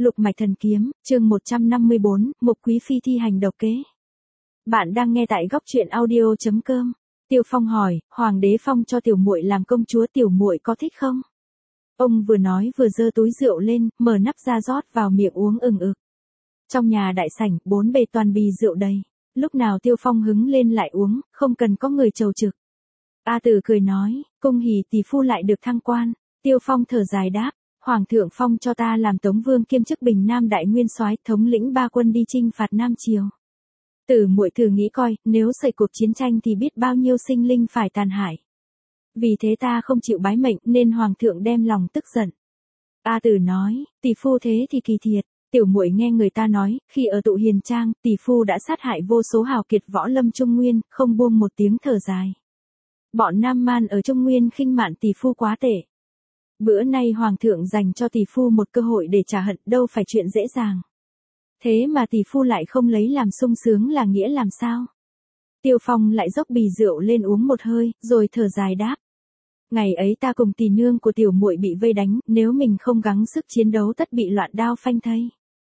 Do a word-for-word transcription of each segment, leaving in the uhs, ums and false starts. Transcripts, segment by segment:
Lục mạch thần kiếm, chương một trăm năm mươi bốn, Mục Quý Phi thi hành độc kế. Bạn đang nghe tại góc truyện audio chấm com. Tiêu Phong hỏi, Hoàng đế phong cho tiểu muội làm công chúa, tiểu muội có thích không? Ông vừa nói vừa giơ túi rượu lên, mở nắp ra rót vào miệng uống ừng ực. Trong nhà đại sảnh, bốn bề toàn bì rượu đầy. Lúc nào Tiêu Phong hứng lên lại uống, không cần có người chầu trực. A Tử cười nói, cung hỉ tỷ phu lại được thăng quan. Tiêu Phong thở dài đáp, Hoàng thượng phong cho ta làm Tống Vương kiêm chức Bình Nam đại nguyên soái, thống lĩnh ba quân đi chinh phạt Nam Triều. Tử muội thử nghĩ coi, nếu xảy cuộc chiến tranh thì biết bao nhiêu sinh linh phải tàn hại. Vì thế ta không chịu bái mệnh, nên Hoàng thượng đem lòng tức giận. A Tử nói, tỷ phu thế thì kỳ thiệt. Tiểu muội nghe người ta nói, khi ở Tụ Hiền Trang, tỷ phu đã sát hại vô số hào kiệt võ lâm Trung Nguyên, không buông một tiếng thở dài. Bọn Nam Man ở Trung Nguyên khinh mạn tỷ phu quá tệ. Bữa nay Hoàng thượng dành cho tỷ phu một cơ hội để trả hận, đâu phải chuyện dễ dàng. Thế mà tỷ phu lại không lấy làm sung sướng là nghĩa làm sao? Tiêu Phong lại dốc bì rượu lên uống một hơi, rồi thở dài đáp. Ngày ấy ta cùng tỷ nương của tiểu muội bị vây đánh, nếu mình không gắng sức chiến đấu tất bị loạn đao phanh thây.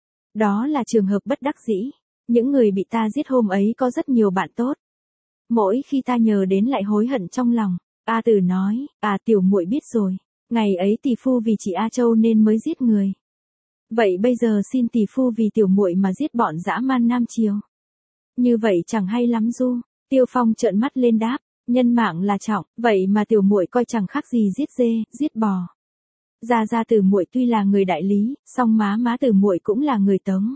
Đó là trường hợp bất đắc dĩ. Những người bị ta giết hôm ấy có rất nhiều bạn tốt. Mỗi khi ta nhớ đến lại hối hận trong lòng. A Tử nói, à tiểu muội biết rồi. Ngày ấy tỷ phu vì chị A Châu nên mới giết người. Vậy bây giờ xin tỷ phu vì tiểu muội mà giết bọn dã man Nam Triều. Như vậy chẳng hay lắm du. Tiêu Phong trợn mắt lên đáp, nhân mạng là trọng, vậy mà tiểu muội coi chẳng khác gì giết dê, giết bò. Gia Gia Tử muội tuy là người đại lý, song má má Tử muội cũng là người Tống.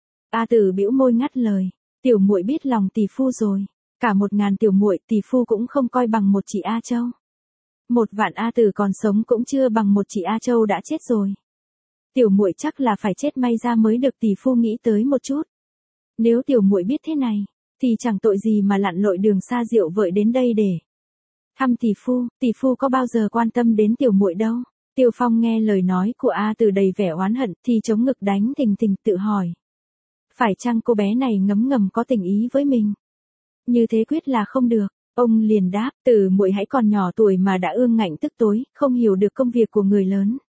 A Tử bĩu môi ngắt lời, tiểu muội biết lòng tỷ phu rồi. Cả một ngàn tiểu muội tỷ phu cũng không coi bằng một chị A Châu. Một vạn A Tử còn sống cũng chưa bằng một chị A Châu đã chết rồi. Tiểu muội chắc là phải chết may ra mới được tỷ phu nghĩ tới một chút. Nếu tiểu muội biết thế này, thì chẳng tội gì mà lặn lội đường xa rượu vợi đến đây để thăm tỷ phu. Tỷ phu có bao giờ quan tâm đến tiểu muội đâu. Tiêu Phong nghe lời nói của A Tử đầy vẻ oán hận, thì chống ngực đánh thình thình tự hỏi. Phải chăng cô bé này ngấm ngầm có tình ý với mình? Như thế quyết là không được. Ông liền đáp, Tử muội hãy còn nhỏ tuổi mà đã ương ngạnh tức tối, không hiểu được công việc của người lớn.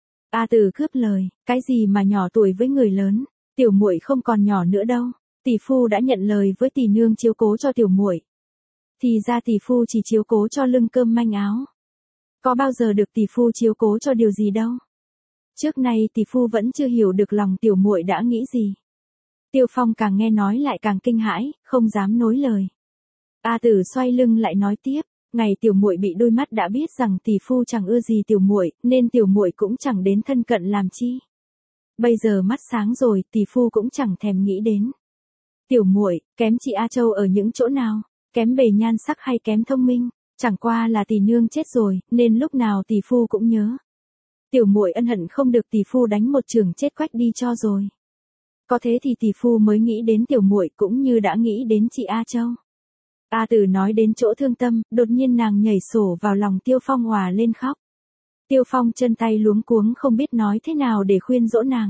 A Tử cướp lời, cái gì mà nhỏ tuổi với người lớn, tiểu muội không còn nhỏ nữa đâu. Tỷ phu đã nhận lời với tỷ nương chiếu cố cho tiểu muội. Thì ra tỷ phu chỉ chiếu cố cho lưng cơm manh áo. Có bao giờ được tỷ phu chiếu cố cho điều gì đâu. Trước nay tỷ phu vẫn chưa hiểu được lòng tiểu muội đã nghĩ gì. Tiêu Phong càng nghe nói lại càng kinh hãi, không dám nối lời. A Tử xoay lưng lại nói tiếp, ngày tiểu muội bị đôi mắt đã biết rằng tỷ phu chẳng ưa gì tiểu muội, nên tiểu muội cũng chẳng đến thân cận làm chi. Bây giờ mắt sáng rồi, tỷ phu cũng chẳng thèm nghĩ đến. Tiểu muội kém chị A Châu ở những chỗ nào? Kém bề nhan sắc hay kém thông minh? Chẳng qua là tỷ nương chết rồi, nên lúc nào tỷ phu cũng nhớ. Tiểu muội ân hận không được tỷ phu đánh một chưởng chết quách đi cho rồi. Có thế thì tỷ phu mới nghĩ đến tiểu muội, cũng như đã nghĩ đến chị A Châu. A Tử nói đến chỗ thương tâm, đột nhiên nàng nhảy sổ vào lòng Tiêu Phong òa lên khóc. Tiêu Phong chân tay luống cuống không biết nói thế nào để khuyên dỗ nàng.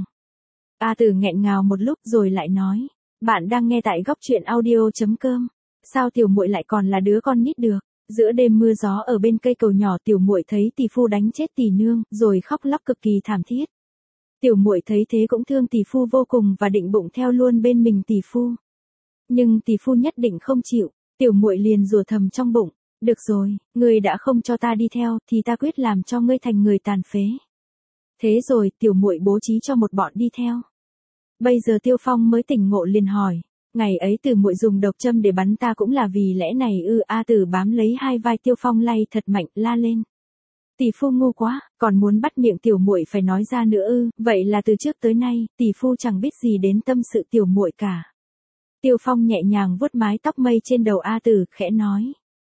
A Tử nghẹn ngào một lúc rồi lại nói, bạn đang nghe tại góc truyện audio chấm com. Sao tiểu muội lại còn là đứa con nít được? Giữa đêm mưa gió ở bên cây cầu nhỏ, tiểu muội thấy tỷ phu đánh chết tỷ nương, rồi khóc lóc cực kỳ thảm thiết. Tiểu muội thấy thế cũng thương tỷ phu vô cùng và định bụng theo luôn bên mình tỷ phu. Nhưng tỷ phu nhất định không chịu. Tiểu muội liền rủa thầm trong bụng, được rồi, ngươi đã không cho ta đi theo, thì ta quyết làm cho ngươi thành người tàn phế. Thế rồi, tiểu muội bố trí cho một bọn đi theo. Bây giờ Tiêu Phong mới tỉnh ngộ liền hỏi, ngày ấy Tử muội dùng độc châm để bắn ta cũng là vì lẽ này ư? A Tử bám lấy hai vai Tiêu Phong lay thật mạnh, la lên. Tỷ phu ngu quá, còn muốn bắt miệng tiểu muội phải nói ra nữa ư? Vậy là từ trước tới nay, tỷ phu chẳng biết gì đến tâm sự tiểu muội cả. Tiêu Phong nhẹ nhàng vuốt mái tóc mây trên đầu A Tử, khẽ nói.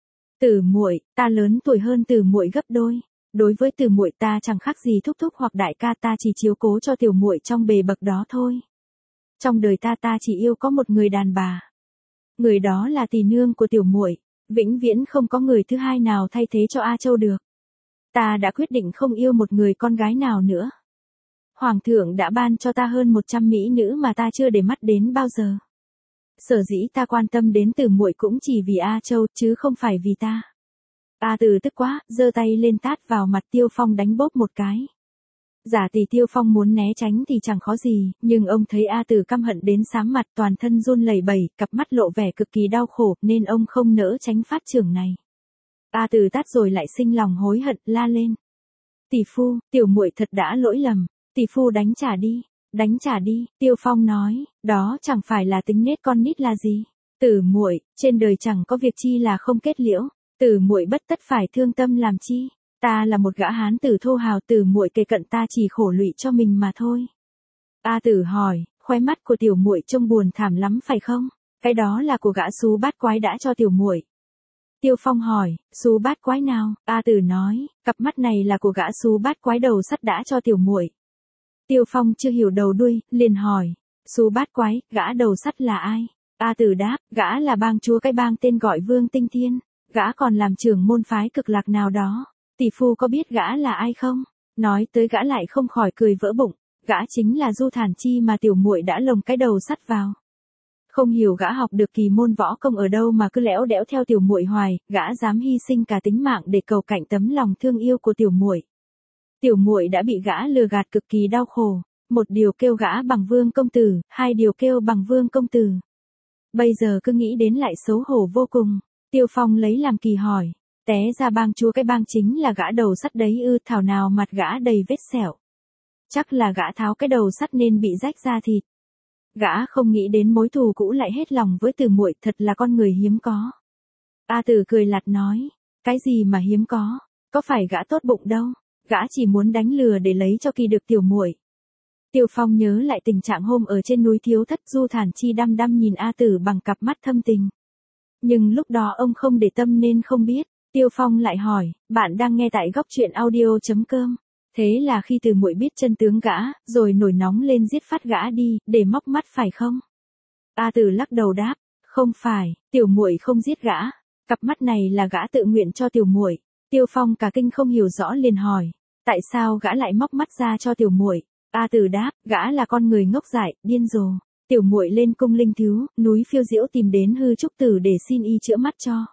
Tử muội, ta lớn tuổi hơn Tử muội gấp đôi. Đối với Tử muội ta chẳng khác gì thúc thúc hoặc đại ca, ta chỉ chiếu cố cho tiểu muội trong bề bậc đó thôi. Trong đời ta ta chỉ yêu có một người đàn bà. Người đó là tỷ nương của tiểu muội, vĩnh viễn không có người thứ hai nào thay thế cho A Châu được. Ta đã quyết định không yêu một người con gái nào nữa. Hoàng thượng đã ban cho ta hơn một trăm mỹ nữ mà ta chưa để mắt đến bao giờ. Sở dĩ ta quan tâm đến Tử muội cũng chỉ vì A Châu, chứ không phải vì ta. A Tử tức quá, giơ tay lên tát vào mặt Tiêu Phong đánh bốp một cái. Giả tỷ Tiêu Phong muốn né tránh thì chẳng khó gì, nhưng ông thấy A Tử căm hận đến xám mặt, toàn thân run lẩy bẩy, cặp mắt lộ vẻ cực kỳ đau khổ, nên ông không nỡ tránh phát chưởng này. A Tử tát rồi lại sinh lòng hối hận, la lên. Tỷ phu, tiểu muội thật đã lỗi lầm, tỷ phu đánh trả đi, đánh trả đi. Tiêu Phong nói, đó chẳng phải là tính nết con nít là gì. Tử muội, trên đời chẳng có việc chi là không kết liễu, Tử muội bất tất phải thương tâm làm chi. Ta là một gã hán tử thô hào, Tử muội kề cận ta chỉ khổ lụy cho mình mà thôi. A Tử hỏi, khóe mắt của tiểu muội trông buồn thảm lắm phải không? Cái đó là của gã xú bát quái đã cho tiểu muội. Tiêu Phong hỏi, xú bát quái nào? A Tử nói, cặp mắt này là của gã xú bát quái đầu sắt đã cho tiểu muội. Tiêu Phong chưa hiểu đầu đuôi, liền hỏi, xú bát quái, gã đầu sắt là ai? A Tử đáp, gã là bang chúa cái bang tên gọi Vương Tinh Thiên, gã còn làm trưởng môn phái cực lạc nào đó. Tỷ phu có biết gã là ai không? Nói tới gã lại không khỏi cười vỡ bụng, gã chính là Du Thản Chi mà tiểu muội đã lồng cái đầu sắt vào. Không hiểu gã học được kỳ môn võ công ở đâu mà cứ lẽo đẽo theo tiểu muội hoài, gã dám hy sinh cả tính mạng để cầu cạnh tấm lòng thương yêu của tiểu muội. Tiểu muội đã bị gã lừa gạt cực kỳ đau khổ, một điều kêu gã bằng Vương công tử, hai điều kêu bằng Vương công tử. Bây giờ cứ nghĩ đến lại xấu hổ vô cùng. Tiêu Phong lấy làm kỳ hỏi, té ra bang chúa cái bang chính là gã đầu sắt đấy ư? Thảo nào mặt gã đầy vết sẹo. Chắc là gã tháo cái đầu sắt nên bị rách da thịt. Gã không nghĩ đến mối thù cũ lại hết lòng với Tử muội, thật là con người hiếm có. A Tử cười lạt nói, cái gì mà hiếm có, có phải gã tốt bụng đâu, gã chỉ muốn đánh lừa để lấy cho kỳ được tiểu muội. Tiêu Phong nhớ lại tình trạng hôm ở trên núi Thiếu Thất, Du Thản Chi đăm đăm nhìn A Tử bằng cặp mắt thâm tình. Nhưng lúc đó ông không để tâm nên không biết. Tiêu Phong lại hỏi, bạn đang nghe tại góc truyện audio.com. Thế là khi Tử muội biết chân tướng gã, rồi nổi nóng lên giết phát gã đi, để móc mắt phải không? A Tử lắc đầu đáp, không phải, tiểu muội không giết gã, cặp mắt này là gã tự nguyện cho tiểu muội. Tiêu Phong cả kinh không hiểu rõ liền hỏi, tại sao gã lại móc mắt ra cho tiểu muội? A Tử đáp, gã là con người ngốc dại, điên rồ. Tiểu muội lên cung Linh Thiếu, núi Phiêu Diễu tìm đến Hư Trúc Tử để xin y chữa mắt cho.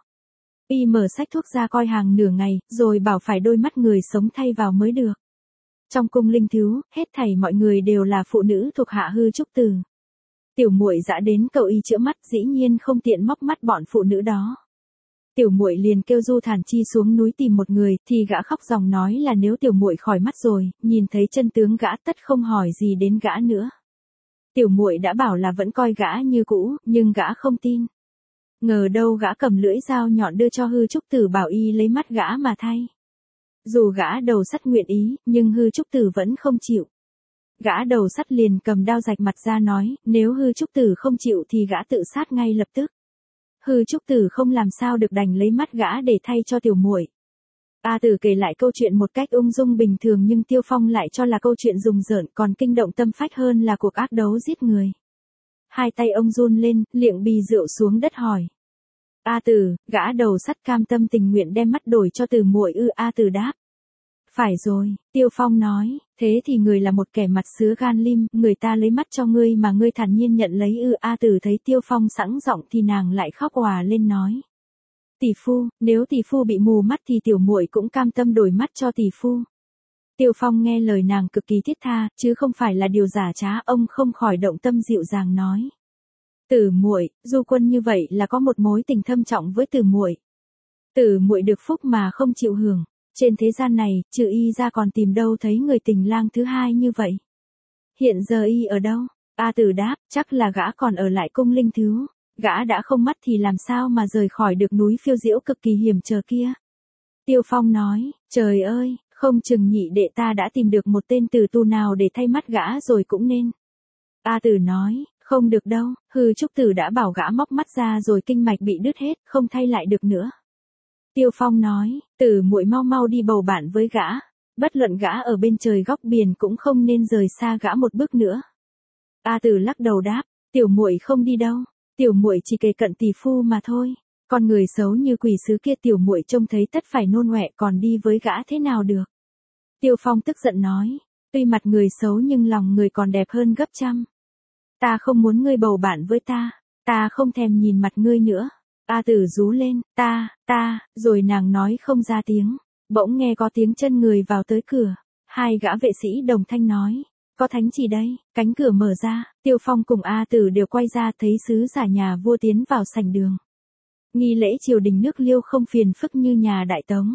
Y mở sách thuốc ra coi hàng nửa ngày, rồi bảo phải đôi mắt người sống thay vào mới được. Trong cung Linh Thiếu, hết thảy mọi người đều là phụ nữ thuộc hạ Hư Trúc Tử. Tiểu muội dã đến cầu y chữa mắt, dĩ nhiên không tiện móc mắt bọn phụ nữ đó. Tiểu muội liền kêu Du Thản Chi xuống núi tìm một người, thì gã khóc ròng nói là nếu tiểu muội khỏi mắt rồi, nhìn thấy chân tướng gã tất không hỏi gì đến gã nữa. Tiểu muội đã bảo là vẫn coi gã như cũ, nhưng gã không tin. Ngờ đâu gã cầm lưỡi dao nhọn đưa cho Hư Trúc Tử bảo y lấy mắt gã mà thay. Dù gã đầu sắt nguyện ý, nhưng Hư Trúc Tử vẫn không chịu. Gã đầu sắt liền cầm đao rạch mặt ra nói, nếu Hư Trúc Tử không chịu thì gã tự sát ngay lập tức. Hư Trúc Tử không làm sao được đành lấy mắt gã để thay cho tiểu muội. A Tử kể lại câu chuyện một cách ung dung bình thường, nhưng Tiêu Phong lại cho là câu chuyện rùng rợn, còn kinh động tâm phách hơn là cuộc ác đấu giết người. Hai tay ông run lên, liệng bì rượu xuống đất hỏi. A Tử, gã đầu sắt cam tâm tình nguyện đem mắt đổi cho Tử muội ư? A Tử đáp. Phải rồi, Tiêu Phong nói, thế thì người là một kẻ mặt sứa gan lim, người ta lấy mắt cho ngươi mà ngươi thản nhiên nhận lấy ư? A Tử thấy Tiêu Phong sẵn giọng thì nàng lại khóc òa lên nói. Tỷ phu, nếu tỷ phu bị mù mắt thì tiểu muội cũng cam tâm đổi mắt cho tỷ phu. Tiêu Phong nghe lời nàng cực kỳ thiết tha, chứ không phải là điều giả trá, ông không khỏi động tâm dịu dàng nói. Tử muội, Du Quân như vậy là có một mối tình thâm trọng với Tử muội. Tử muội được phúc mà không chịu hưởng, trên thế gian này, trừ y ra còn tìm đâu thấy người tình lang thứ hai như vậy. Hiện giờ y ở đâu? A Tử đáp, chắc là gã còn ở lại cung Linh Thiếu. Gã đã không mắt thì làm sao mà rời khỏi được núi Phiêu Diễu cực kỳ hiểm trở kia. Tiêu Phong nói, trời ơi, không chừng nhị đệ ta đã tìm được một tên tử tu nào để thay mắt gã rồi cũng nên. A Tử nói, không được đâu, Hư Trúc Tử đã bảo gã móc mắt ra rồi kinh mạch bị đứt hết, không thay lại được nữa. Tiêu Phong nói, Tử muội mau mau đi bầu bạn với gã, bất luận gã ở bên trời góc biển cũng không nên rời xa gã một bước nữa. A Tử lắc đầu đáp, tiểu muội không đi đâu, tiểu muội chỉ kề cận tỷ phu mà thôi. Con người xấu như quỷ sứ kia tiểu muội trông thấy tất phải nôn ọe, còn đi với gã thế nào được. Tiêu Phong tức giận nói, tuy mặt người xấu nhưng lòng người còn đẹp hơn gấp trăm. Ta không muốn ngươi bầu bạn với ta, ta không thèm nhìn mặt ngươi nữa. A Tử rú lên, ta, ta, rồi nàng nói không ra tiếng, bỗng nghe có tiếng chân người vào tới cửa. Hai gã vệ sĩ đồng thanh nói, có thánh chỉ đây, cánh cửa mở ra, Tiêu Phong cùng A Tử đều quay ra thấy sứ giả nhà vua tiến vào sảnh đường. Nghi lễ triều đình nước Liêu không phiền phức như nhà Đại Tống.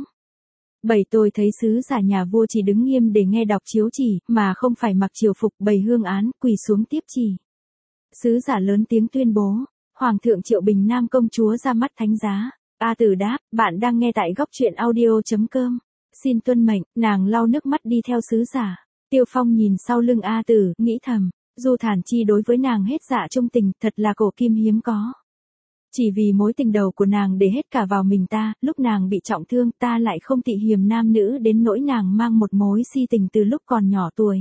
Bảy tôi thấy sứ giả nhà vua chỉ đứng nghiêm để nghe đọc chiếu chỉ, mà không phải mặc triều phục bày hương án, quỳ xuống tiếp chỉ. Sứ giả lớn tiếng tuyên bố, Hoàng thượng triệu Bình Nam công chúa ra mắt thánh giá. A Tử đáp, bạn đang nghe tại góc truyện audio.com. Xin tuân mệnh, nàng lau nước mắt đi theo sứ giả. Tiêu Phong nhìn sau lưng A Tử, nghĩ thầm, Du Thản Chi đối với nàng hết dạ trung tình, thật là cổ kim hiếm có. Chỉ vì mối tình đầu của nàng để hết cả vào mình ta, lúc nàng bị trọng thương ta lại không tị hiềm nam nữ đến nỗi nàng mang một mối si tình từ lúc còn nhỏ tuổi.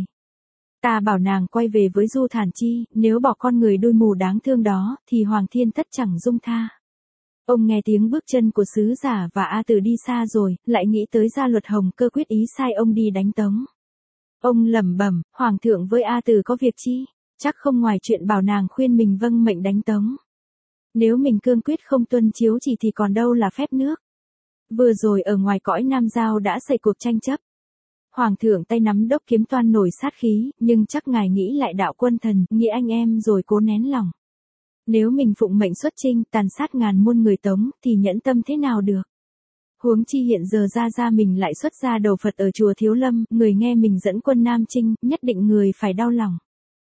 Ta bảo nàng quay về với Du Thản Chi, nếu bỏ con người đuôi mù đáng thương đó, thì Hoàng Thiên Tất chẳng dung tha. Ông nghe tiếng bước chân của sứ giả và A Tử đi xa rồi, lại nghĩ tới Gia Luật Hồng Cơ quyết ý sai ông đi đánh Tống. Ông lẩm bẩm, Hoàng thượng với A Tử có việc chi? Chắc không ngoài chuyện bảo nàng khuyên mình vâng mệnh đánh Tống. Nếu mình cương quyết không tuân chiếu chỉ thì còn đâu là phép nước. Vừa rồi ở ngoài cõi Nam Giao đã xảy cuộc tranh chấp. Hoàng thượng tay nắm đốc kiếm toan nổi sát khí, nhưng chắc ngài nghĩ lại đạo quân thần, nghĩa anh em rồi cố nén lòng. Nếu mình phụng mệnh xuất chinh, tàn sát ngàn muôn người Tống, thì nhẫn tâm thế nào được? Huống chi hiện giờ ra ra mình lại xuất ra đầu Phật ở chùa Thiếu Lâm, người nghe mình dẫn quân Nam Chinh, nhất định người phải đau lòng.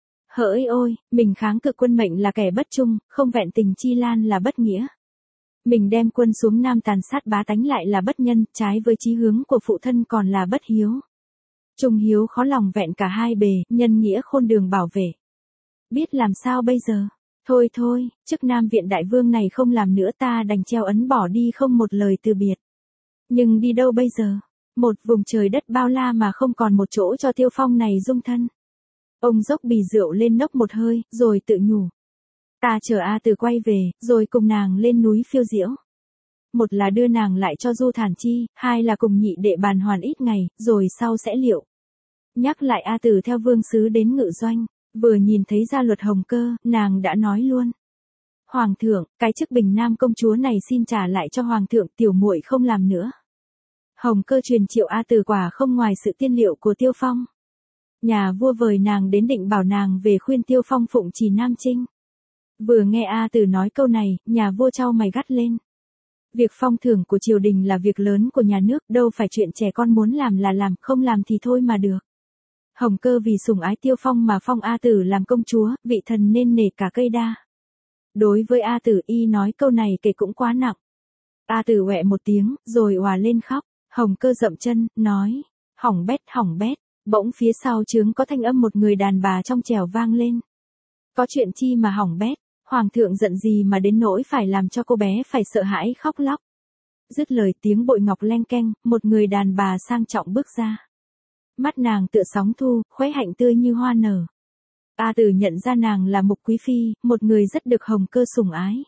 Hỡi ôi, mình kháng cự quân mệnh là kẻ bất trung, không vẹn tình chi lan là bất nghĩa. Mình đem quân xuống Nam tàn sát bá tánh lại là bất nhân, trái với chí hướng của phụ thân còn là bất hiếu. Trung hiếu khó lòng vẹn cả hai bề, nhân nghĩa khôn đường bảo vệ. Biết làm sao bây giờ? Thôi thôi, chức Nam Viện Đại Vương này không làm nữa ta đành treo ấn bỏ đi không một lời từ biệt. Nhưng đi đâu bây giờ? Một vùng trời đất bao la mà không còn một chỗ cho Tiêu Phong này dung thân. Ông dốc bì rượu lên nốc một hơi, rồi tự nhủ. Ta chờ A Tử quay về, rồi cùng nàng lên núi phiêu diễu. Một là đưa nàng lại cho Du Thản Chi, hai là cùng nhị đệ bàn hoàn ít ngày, rồi sau sẽ liệu. Nhắc lại A Tử theo vương sứ đến Ngự Doanh, vừa nhìn thấy Gia Luật Hồng Cơ, nàng đã nói luôn. Hoàng thượng, cái chức Bình Nam công chúa này xin trả lại cho Hoàng thượng, tiểu muội không làm nữa. Hồng Cơ truyền triệu A Tử quả không ngoài sự tiên liệu của Tiêu Phong. Nhà vua vời nàng đến định bảo nàng về khuyên Tiêu Phong phụng trì Nam Chinh. Vừa nghe A Tử nói câu này, nhà vua chau mày gắt lên. Việc phong thưởng của triều đình là việc lớn của nhà nước, đâu phải chuyện trẻ con muốn làm là làm, không làm thì thôi mà được. Hồng Cơ vì sủng ái Tiêu Phong mà phong A Tử làm công chúa, vị thần nên nể cả cây đa. Đối với A Tử y nói câu này kể cũng quá nặng. A Tử quẹ một tiếng, rồi òa lên khóc. Hồng Cơ dậm chân, nói, hỏng bét hỏng bét. Bỗng phía sau trướng có thanh âm một người đàn bà trong trẻo vang lên. Có chuyện chi mà hỏng bét, Hoàng thượng giận gì mà đến nỗi phải làm cho cô bé phải sợ hãi khóc lóc. Dứt lời tiếng bội ngọc leng keng, một người đàn bà sang trọng bước ra. Mắt nàng tựa sóng thu, khóe hạnh tươi như hoa nở. A Tử nhận ra nàng là Mục Quý Phi, một người rất được Hồng Cơ sủng ái.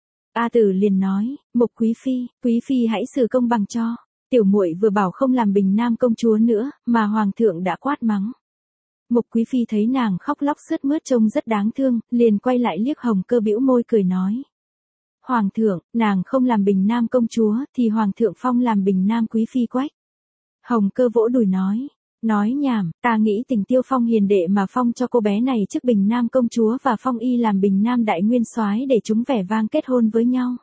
A Tử liền nói, Mục Quý Phi, Quý Phi hãy xử công bằng cho. Tiểu muội vừa bảo không làm Bình Nam công chúa nữa, mà Hoàng thượng đã quát mắng. Mục Quý Phi thấy nàng khóc lóc sướt mướt trông rất đáng thương, liền quay lại liếc Hồng Cơ bĩu môi cười nói. Hoàng thượng, nàng không làm Bình Nam công chúa, thì Hoàng thượng phong làm Bình Nam Quý Phi quách. Hồng Cơ vỗ đùi nói. Nói nhảm, ta nghĩ tình Tiêu Phong hiền đệ mà phong cho cô bé này chức Bình Nam công chúa và phong y làm Bình Nam đại nguyên soái để chúng vẻ vang kết hôn với nhau.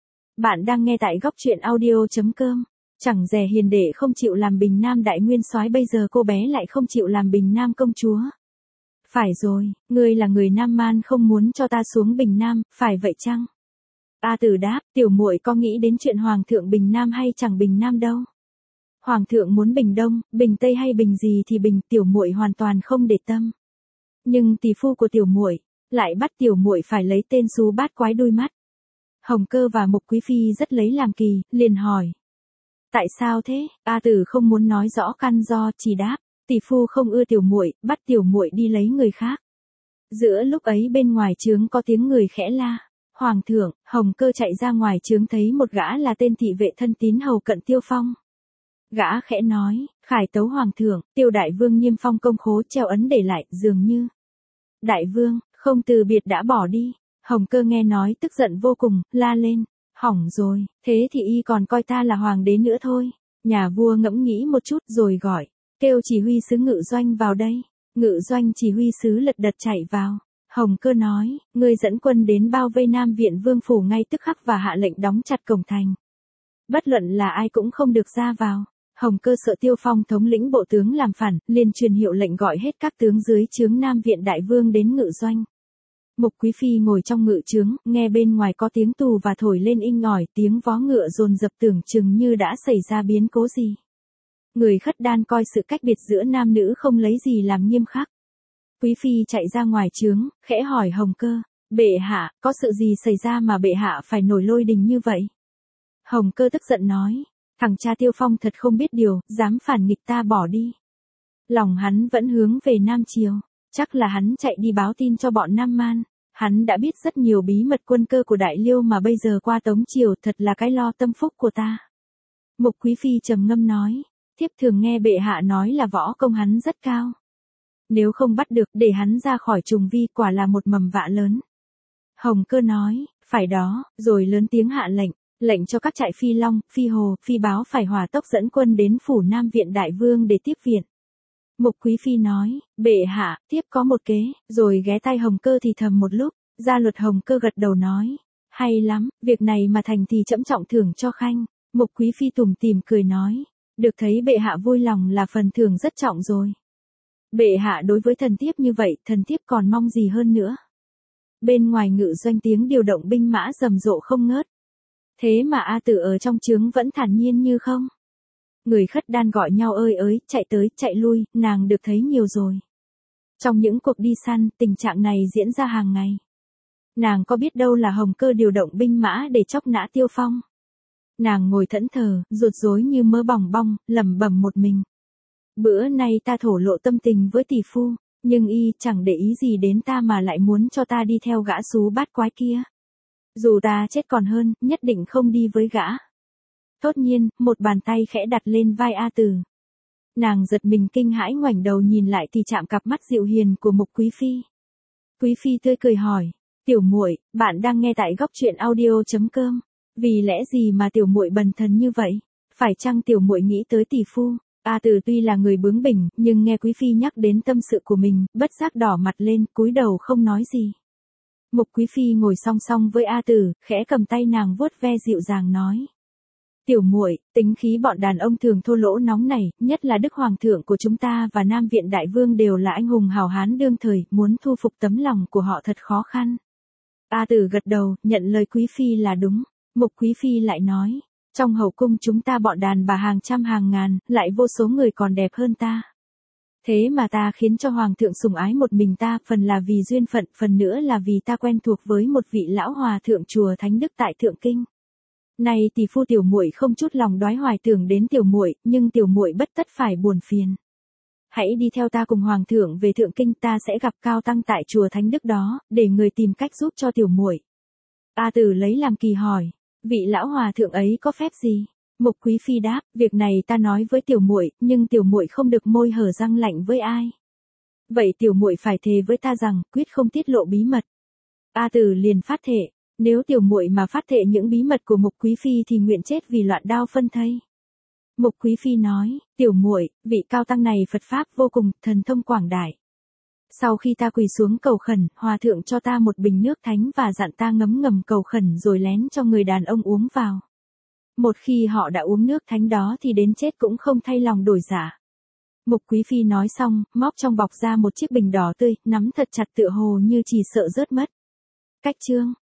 Bạn đang nghe tại góc truyện audio.com. Chẳng dè hiền đệ không chịu làm Bình Nam đại nguyên soái, bây giờ cô bé lại không chịu làm Bình Nam công chúa. Phải rồi, ngươi là người Nam Man không muốn cho ta xuống Bình Nam, phải vậy chăng? A Tử đáp, tiểu muội có nghĩ đến chuyện Hoàng thượng Bình Nam hay chẳng Bình Nam đâu. Hoàng thượng muốn Bình Đông, Bình Tây hay Bình gì thì Bình, tiểu muội hoàn toàn không để tâm. Nhưng tỷ phu của tiểu muội lại bắt tiểu muội phải lấy tên xú bát quái đuôi mắt. Hồng Cơ và Mục Quý Phi rất lấy làm kỳ, liền hỏi. Tại sao thế? A Tử không muốn nói rõ căn do, chỉ đáp, tỷ phu không ưa tiểu muội, bắt tiểu muội đi lấy người khác. Giữa lúc ấy bên ngoài trướng có tiếng người khẽ la. Hoàng thượng, Hồng Cơ chạy ra ngoài trướng thấy một gã là tên thị vệ thân tín hầu cận Tiêu Phong. Gã khẽ nói, khải tấu Hoàng thượng, Tiêu đại vương niêm phong công khố treo ấn để lại, dường như. Đại vương, không từ biệt đã bỏ đi. Hồng Cơ nghe nói tức giận vô cùng, la lên. Hỏng rồi, thế thì y còn coi ta là hoàng đế nữa thôi. Nhà vua ngẫm nghĩ một chút rồi gọi. kêu chỉ huy sứ Ngự Doanh vào đây. Ngự Doanh chỉ huy sứ lật đật chạy vào. Hồng Cơ nói, ngươi dẫn quân đến bao vây Nam Viện Vương phủ ngay tức khắc và hạ lệnh đóng chặt cổng thành. Bất luận là ai cũng không được ra vào. Hồng Cơ sợ Tiêu Phong thống lĩnh bộ tướng làm phản, liền truyền hiệu lệnh gọi hết các tướng dưới trướng Nam Viện Đại Vương đến Ngự Doanh. Mục Quý Phi ngồi trong ngự trướng, nghe bên ngoài có tiếng tù và thổi lên inh ỏi, tiếng vó ngựa dồn dập tưởng chừng như đã xảy ra biến cố gì. Người khất đan coi sự cách biệt giữa nam nữ không lấy gì làm nghiêm khắc. Quý Phi chạy ra ngoài trướng, khẽ hỏi Hồng Cơ, bệ hạ, có sự gì xảy ra mà bệ hạ phải nổi lôi đình như vậy? Hồng Cơ tức giận nói, thằng cha Tiêu Phong thật không biết điều, dám phản nghịch ta bỏ đi. Lòng hắn vẫn hướng về Nam Triều, chắc là hắn chạy đi báo tin cho bọn Nam Man. Hắn đã biết rất nhiều bí mật quân cơ của Đại Liêu mà bây giờ qua Tống Triều thật là cái lo tâm phúc của ta. Mục Quý Phi trầm ngâm nói, thiếp thường nghe bệ hạ nói là võ công hắn rất cao. Nếu không bắt được để hắn ra khỏi trùng vi quả là một mầm vạ lớn. Hồng Cơ nói, phải đó, rồi lớn tiếng hạ lệnh, lệnh cho các trại Phi Long, Phi Hồ, Phi Báo phải hỏa tốc dẫn quân đến phủ Nam Viện Đại Vương để tiếp viện. Mục Quý Phi nói, bệ hạ, tiếp có một kế, rồi ghé tai Hồng Cơ thì thầm một lúc, Gia Luật Hồng Cơ gật đầu nói, hay lắm, việc này mà thành thì trẫm trọng thưởng cho khanh. Mục Quý Phi tủm tỉm cười nói, được thấy bệ hạ vui lòng là phần thưởng rất trọng rồi. Bệ hạ đối với thần thiếp như vậy, thần thiếp còn mong gì hơn nữa. Bên ngoài Ngự Doanh tiếng điều động binh mã rầm rộ không ngớt. Thế mà A Tử ở trong trướng vẫn thản nhiên như không. Người khất đan gọi nhau ơi ới, chạy tới, chạy lui, nàng được thấy nhiều rồi. Trong những cuộc đi săn, tình trạng này diễn ra hàng ngày. Nàng có biết đâu là Hồng Cơ điều động binh mã để chóc nã Tiêu Phong. Nàng ngồi thẫn thờ, ruột rối như mớ bòng bong, lẩm bẩm một mình. Bữa nay ta thổ lộ tâm tình với tỷ phu, nhưng y chẳng để ý gì đến ta mà lại muốn cho ta đi theo gã xú bát quái kia. Dù ta chết còn hơn, nhất định không đi với gã. Thốt nhiên, một bàn tay khẽ đặt lên vai A Tử. Nàng giật mình kinh hãi ngoảnh đầu nhìn lại thì chạm cặp mắt dịu hiền của Mục Quý Phi. Quý Phi tươi cười hỏi, tiểu muội, bạn đang nghe tại góc truyện audio chấm com. Vì lẽ gì mà tiểu muội bần thần như vậy? Phải chăng tiểu muội nghĩ tới tỷ phu? A Tử tuy là người bướng bỉnh, nhưng nghe Quý Phi nhắc đến tâm sự của mình, bất giác đỏ mặt lên, cúi đầu không nói gì. Mục Quý Phi ngồi song song với A Tử, khẽ cầm tay nàng vuốt ve dịu dàng nói. Tiểu muội, tính khí bọn đàn ông thường thô lỗ nóng này, nhất là Đức Hoàng thượng của chúng ta và Nam Viện Đại Vương đều là anh hùng hào hán đương thời, muốn thu phục tấm lòng của họ thật khó khăn. A Tử gật đầu, nhận lời Quý Phi là đúng. Mục Quý Phi lại nói, trong hậu cung chúng ta bọn đàn bà hàng trăm hàng ngàn, lại vô số người còn đẹp hơn ta. Thế mà ta khiến cho Hoàng thượng sủng ái một mình ta, phần là vì duyên phận, phần nữa là vì ta quen thuộc với một vị lão hòa thượng chùa Thánh Đức tại Thượng Kinh. Này tỷ phu tiểu muội không chút lòng đoái hoài tưởng đến tiểu muội, nhưng tiểu muội bất tất phải buồn phiền. Hãy đi theo ta cùng Hoàng thượng về Thượng Kinh, ta sẽ gặp Cao Tăng tại chùa Thánh Đức đó, để người tìm cách giúp cho tiểu muội. A Tử lấy làm kỳ hỏi, vị lão hòa thượng ấy có phép gì? Mục Quý Phi đáp, việc này ta nói với tiểu muội, nhưng tiểu muội không được môi hở răng lạnh với ai. Vậy tiểu muội phải thề với ta rằng, quyết không tiết lộ bí mật. A Tử liền phát thệ, nếu tiểu muội mà phát thệ những bí mật của Mục Quý Phi thì nguyện chết vì loạn đao phân thây. Mục Quý Phi nói, tiểu muội, vị cao tăng này Phật pháp vô cùng, thần thông quảng đại. Sau khi ta quỳ xuống cầu khẩn, hòa thượng cho ta một bình nước thánh và dặn ta ngấm ngầm cầu khẩn rồi lén cho người đàn ông uống vào. Một khi họ đã uống nước thánh đó thì đến chết cũng không thay lòng đổi dạ. Mục Quý Phi nói xong, móc trong bọc ra một chiếc bình đỏ tươi, nắm thật chặt tựa hồ như chỉ sợ rớt mất. Cách chương